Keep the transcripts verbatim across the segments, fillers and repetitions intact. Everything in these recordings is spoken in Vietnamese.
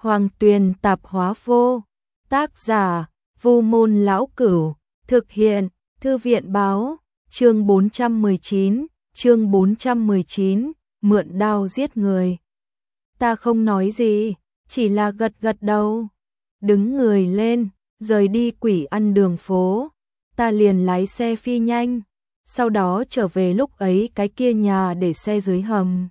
Hoàng Tuyền Tạp Hóa Vô. Tác giả: Vu Môn Lão Cửu. Thực hiện: Thư viện Báo. Chương bốn trăm mười chín, chương bốn trăm mười chín, mượn đao giết người. Ta không nói gì, chỉ là gật gật đầu. Đứng người lên, rời đi quỷ ăn đường phố. Ta liền lái xe phi nhanh, sau đó trở về lúc ấy cái kia nhà để xe dưới hầm.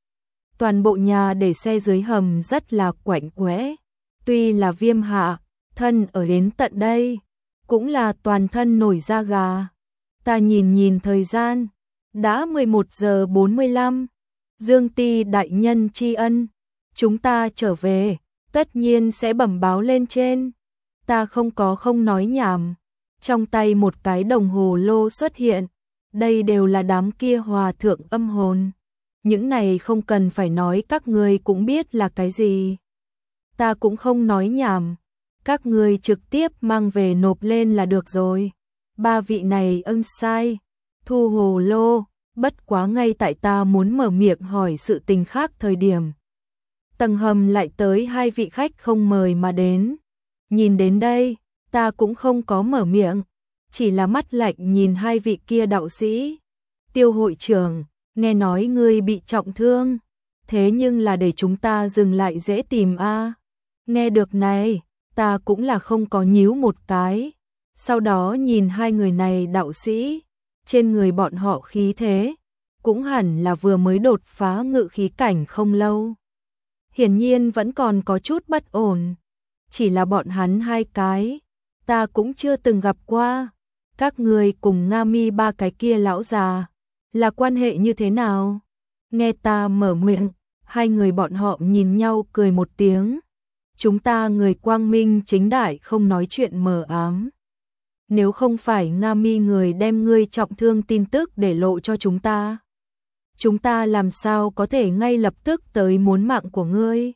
Toàn bộ nhà để xe dưới hầm rất là quạnh quẽ. Tuy là Viêm hạ, thân ở đến tận đây, cũng là toàn thân nổi da gà. Ta nhìn nhìn thời gian, đã mười một giờ bốn mươi lăm. Dương Ti đại nhân tri ân, chúng ta trở về, tất nhiên sẽ bẩm báo lên trên. Ta không có không nói nhảm. Trong tay một cái đồng hồ lô xuất hiện. Đây đều là đám kia hòa thượng âm hồn. Những này không cần phải nói, các ngươi cũng biết là cái gì. Ta cũng không nói nhảm. Các ngươi trực tiếp mang về nộp lên là được rồi. Ba vị này ân sai. Thu hồ lô. Bất quá ngay tại ta muốn mở miệng hỏi sự tình khác thời điểm. Tầng hầm lại tới hai vị khách không mời mà đến. Nhìn đến đây, ta cũng không có mở miệng. Chỉ là mắt lạnh nhìn hai vị kia đạo sĩ. Tiêu hội trưởng, nghe nói ngươi bị trọng thương. Thế nhưng là để chúng ta dừng lại dễ tìm a. Nghe được này, ta cũng là không có nhíu một cái. Sau đó nhìn hai người này đạo sĩ. Trên người bọn họ khí thế, cũng hẳn là vừa mới đột phá ngự khí cảnh không lâu. Hiển nhiên vẫn còn có chút bất ổn. Chỉ là bọn hắn hai cái, ta cũng chưa từng gặp qua. Các người cùng Nga Mi ba cái kia lão già, là quan hệ như thế nào? Nghe ta mở miệng, hai người bọn họ nhìn nhau cười một tiếng. Chúng ta người quang minh chính đại không nói chuyện mờ ám. Nếu không phải Nga Mi người đem ngươi trọng thương tin tức để lộ cho chúng ta, chúng ta làm sao có thể ngay lập tức tới muốn mạng của ngươi?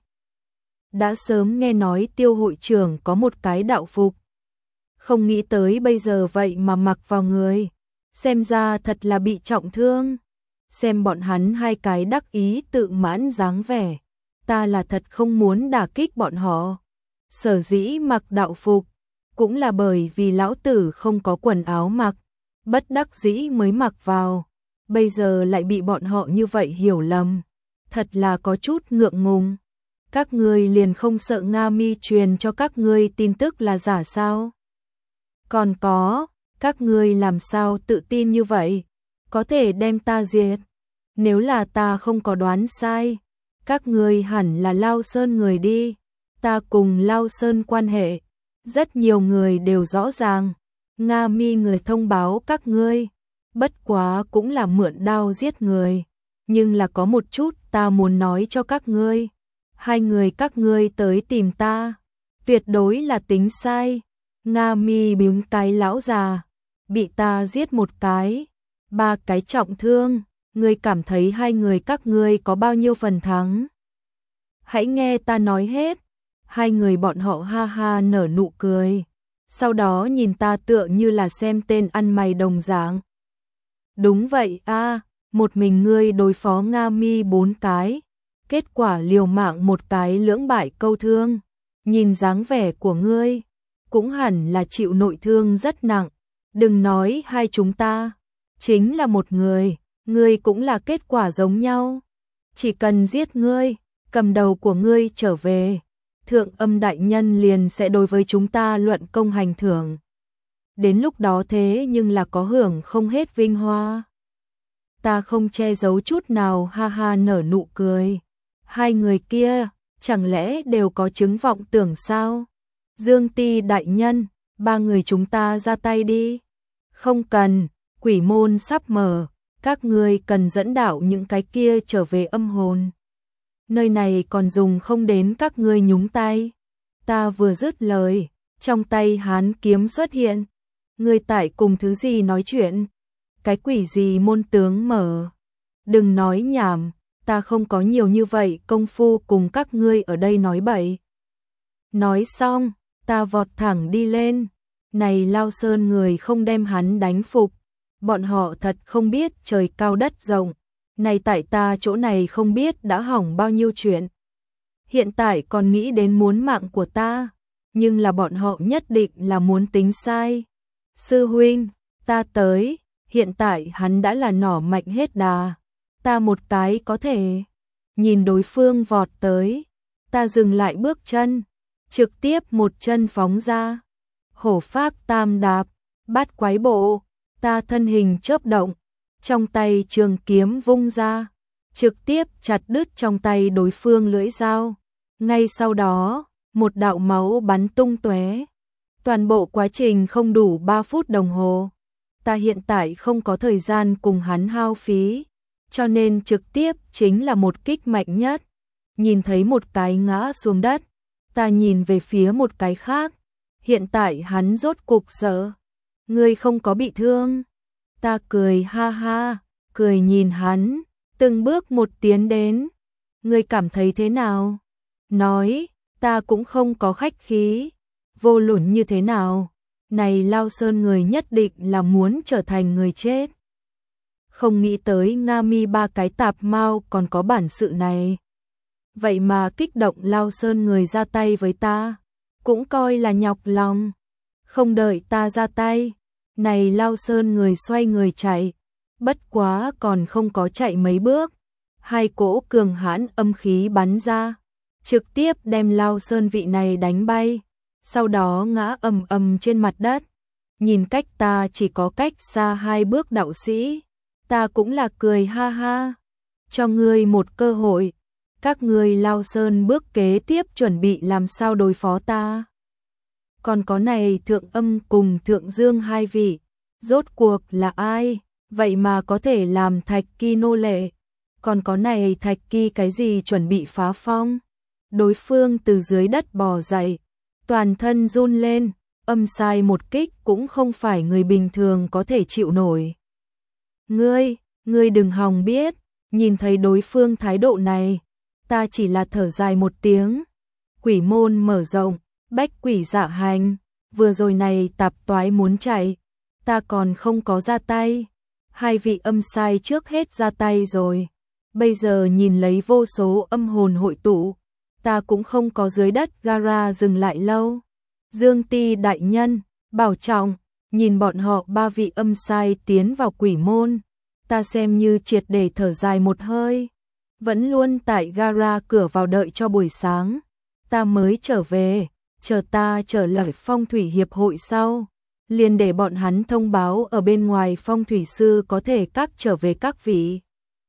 Đã sớm nghe nói Tiêu hội trưởng có một cái đạo phục, không nghĩ tới bây giờ vậy mà mặc vào người, xem ra thật là bị trọng thương. Xem bọn hắn hai cái đắc ý tự mãn dáng vẻ, ta là thật không muốn đả kích bọn họ. Sở dĩ mặc đạo phục, cũng là bởi vì lão tử không có quần áo mặc, bất đắc dĩ mới mặc vào. Bây giờ lại bị bọn họ như vậy hiểu lầm, thật là có chút ngượng ngùng. Các ngươi liền không sợ Nga Mi truyền cho các ngươi tin tức là giả sao? Còn có, các ngươi làm sao tự tin như vậy, có thể đem ta diệt? Nếu là ta không có đoán sai, các ngươi hẳn là Lao Sơn người đi. Ta cùng Lao Sơn quan hệ, rất nhiều người đều rõ ràng. Nga Mi người thông báo các ngươi, bất quá cũng là mượn đao giết người. Nhưng là có một chút ta muốn nói cho các ngươi. Hai người các ngươi tới tìm ta, tuyệt đối là tính sai. Nga Mi biếng cái lão già, bị ta giết một cái, ba cái trọng thương. Ngươi cảm thấy hai người các ngươi có bao nhiêu phần thắng? Hãy nghe ta nói hết. Hai người bọn họ ha ha nở nụ cười, sau đó nhìn ta tựa như là xem tên ăn mày đồng dạng. Đúng vậy a, một mình ngươi đối phó Nga Mi bốn cái, kết quả liều mạng một cái lưỡng bại câu thương. Nhìn dáng vẻ của ngươi, cũng hẳn là chịu nội thương rất nặng. Đừng nói hai chúng ta, chính là một người, ngươi cũng là kết quả giống nhau. Chỉ cần giết ngươi, cầm đầu của ngươi trở về, Thượng Âm đại nhân liền sẽ đối với chúng ta luận công hành thưởng. Đến lúc đó thế nhưng là có hưởng không hết vinh hoa. Ta không che giấu chút nào ha ha nở nụ cười. Hai người kia, chẳng lẽ đều có chứng vọng tưởng sao? Dương Ti đại nhân, ba người chúng ta ra tay đi. Không cần, quỷ môn sắp mở, các ngươi cần dẫn đạo những cái kia trở về âm hồn. Nơi này còn dùng không đến các ngươi nhúng tay. Ta vừa dứt lời, trong tay hán kiếm xuất hiện. Ngươi tại cùng thứ gì nói chuyện? Cái quỷ gì môn tướng mở? Đừng nói nhảm, ta không có nhiều như vậy công phu cùng các ngươi ở đây nói bậy. Nói xong, ta vọt thẳng đi lên. Này Lao Sơn người không đem hắn đánh phục, bọn họ thật không biết trời cao đất rộng. Này tại ta chỗ này không biết đã hỏng bao nhiêu chuyện. hiện tại còn nghĩ đến muốn mạng của ta, nhưng là bọn họ nhất định là muốn tính sai. Sư huynh, ta tới, hiện tại hắn đã là nỏ mạnh hết đà, ta một cái có thể. Nhìn đối phương vọt tới, ta dừng lại bước chân, trực tiếp một chân phóng ra. Hổ phác tam đạp, bát quái bộ, ta thân hình chớp động, trong tay trường kiếm vung ra, trực tiếp chặt đứt trong tay đối phương lưỡi dao. Ngay sau đó, một đạo máu bắn tung tóe. Toàn bộ quá trình không đủ ba phút đồng hồ. Ta hiện tại không có thời gian cùng hắn hao phí, cho nên trực tiếp chính là một kích mạnh nhất. Nhìn thấy một cái ngã xuống đất, ta nhìn về phía một cái khác. Hiện tại hắn rốt cục sợ. Ngươi không có bị thương. Ta cười ha ha, cười nhìn hắn, từng bước một tiến đến. Ngươi cảm thấy thế nào? Nói, ta cũng không có khách khí. Vô luận như thế nào? Này Lao Sơn người nhất định là muốn trở thành người chết. Không nghĩ tới Nga Mi ba cái tạp mao còn có bản sự này. Vậy mà kích động Lao Sơn người ra tay với ta, cũng coi là nhọc lòng. Không đợi ta ra tay, này Lao Sơn người xoay người chạy, bất quá còn không có chạy mấy bước, hai cỗ cường hãn âm khí bắn ra, trực tiếp đem Lao Sơn vị này đánh bay, sau đó ngã ầm ầm trên mặt đất. Nhìn cách ta chỉ có cách xa hai bước đạo sĩ, ta cũng là cười ha ha, cho ngươi một cơ hội. Các ngươi Lao Sơn bước kế tiếp chuẩn bị làm sao đối phó ta. Còn có này Thượng Âm cùng Thượng Dương hai vị, rốt cuộc là ai, vậy mà có thể làm Thạch Kỳ nô lệ. Còn có này Thạch Kỳ cái gì chuẩn bị phá phong. Đối phương từ dưới đất bò dậy, toàn thân run lên, âm sai một kích cũng không phải người bình thường có thể chịu nổi. Ngươi, ngươi đừng hòng biết, nhìn thấy đối phương thái độ này, ta chỉ là thở dài một tiếng. Quỷ môn mở rộng, bách quỷ dạ hành, vừa rồi này tạp toái muốn chạy, ta còn không có ra tay. Hai vị âm sai trước hết ra tay rồi, bây giờ nhìn lấy vô số âm hồn hội tụ, ta cũng không có dưới đất gara dừng lại lâu. Dương Ti đại nhân, bảo trọng, nhìn bọn họ ba vị âm sai tiến vào quỷ môn, ta xem như triệt để thở dài một hơi. Vẫn luôn tại gara cửa vào đợi cho buổi sáng, ta mới trở về, chờ ta trở lại phong thủy hiệp hội sau, liền để bọn hắn thông báo ở bên ngoài phong thủy sư có thể các trở về các vị.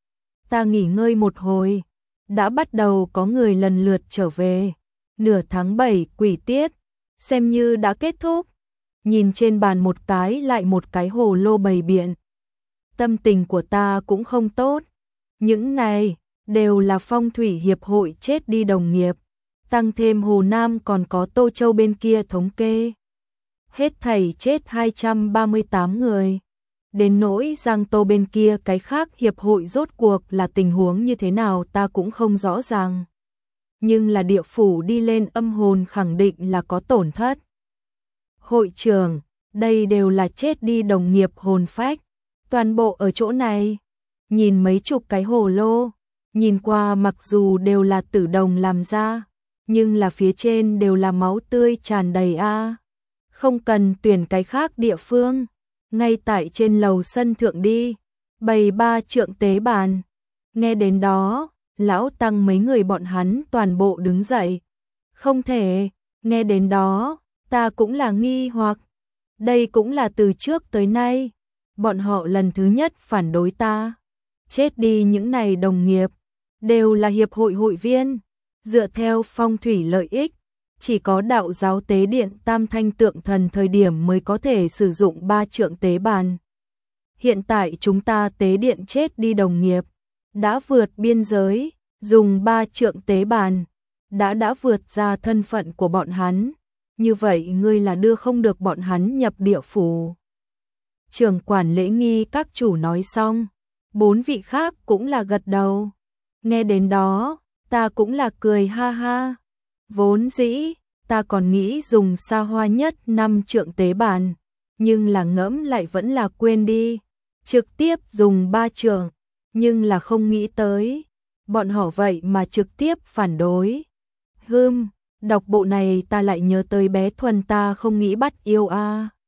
Ta nghỉ ngơi một hồi, đã bắt đầu có người lần lượt trở về, nửa tháng bảy quỷ tiết, xem như đã kết thúc. Nhìn trên bàn một cái lại một cái hồ lô bày biện, tâm tình của ta cũng không tốt. Những này đều là phong thủy hiệp hội chết đi đồng nghiệp, tăng thêm Hồ Nam còn có Tô Châu bên kia thống kê. Hết thảy chết hai trăm ba mươi tám người. Đến nỗi Giang Tô bên kia cái khác hiệp hội rốt cuộc là tình huống như thế nào ta cũng không rõ ràng. Nhưng là địa phủ đi lên âm hồn khẳng định là có tổn thất. Hội trưởng, đây đều là chết đi đồng nghiệp hồn phách, toàn bộ ở chỗ này. Nhìn mấy chục cái hồ lô, nhìn qua mặc dù đều là tử đồng làm ra, nhưng là phía trên đều là máu tươi tràn đầy a. Không cần tuyển cái khác địa phương, ngay tại trên lầu sân thượng đi, bày ba trượng tế bàn. Nghe đến đó, lão tăng mấy người bọn hắn toàn bộ đứng dậy. Không thể, nghe đến đó, ta cũng là nghi hoặc. Đây cũng là từ trước tới nay, bọn họ lần thứ nhất phản đối ta. Chết đi những này đồng nghiệp, đều là hiệp hội hội viên, dựa theo phong thủy lợi ích, chỉ có đạo giáo tế điện tam thanh tượng thần thời điểm mới có thể sử dụng ba trượng tế bàn. Hiện tại chúng ta tế điện chết đi đồng nghiệp, đã vượt biên giới, dùng ba trượng tế bàn, đã đã vượt ra thân phận của bọn hắn, như vậy ngươi là đưa không được bọn hắn nhập địa phủ. Trưởng quản lễ nghi các chủ nói xong, bốn vị khác cũng là gật đầu. Nghe đến đó, ta cũng là cười ha ha. Vốn dĩ, ta còn nghĩ dùng xa hoa nhất năm trượng tế bàn, nhưng là ngẫm lại vẫn là quên đi. Trực tiếp dùng ba trượng, nhưng là không nghĩ tới. Bọn họ vậy mà trực tiếp phản đối. Hưm, đọc bộ này ta lại nhớ tới bé Thuần ta không nghĩ bắt yêu a.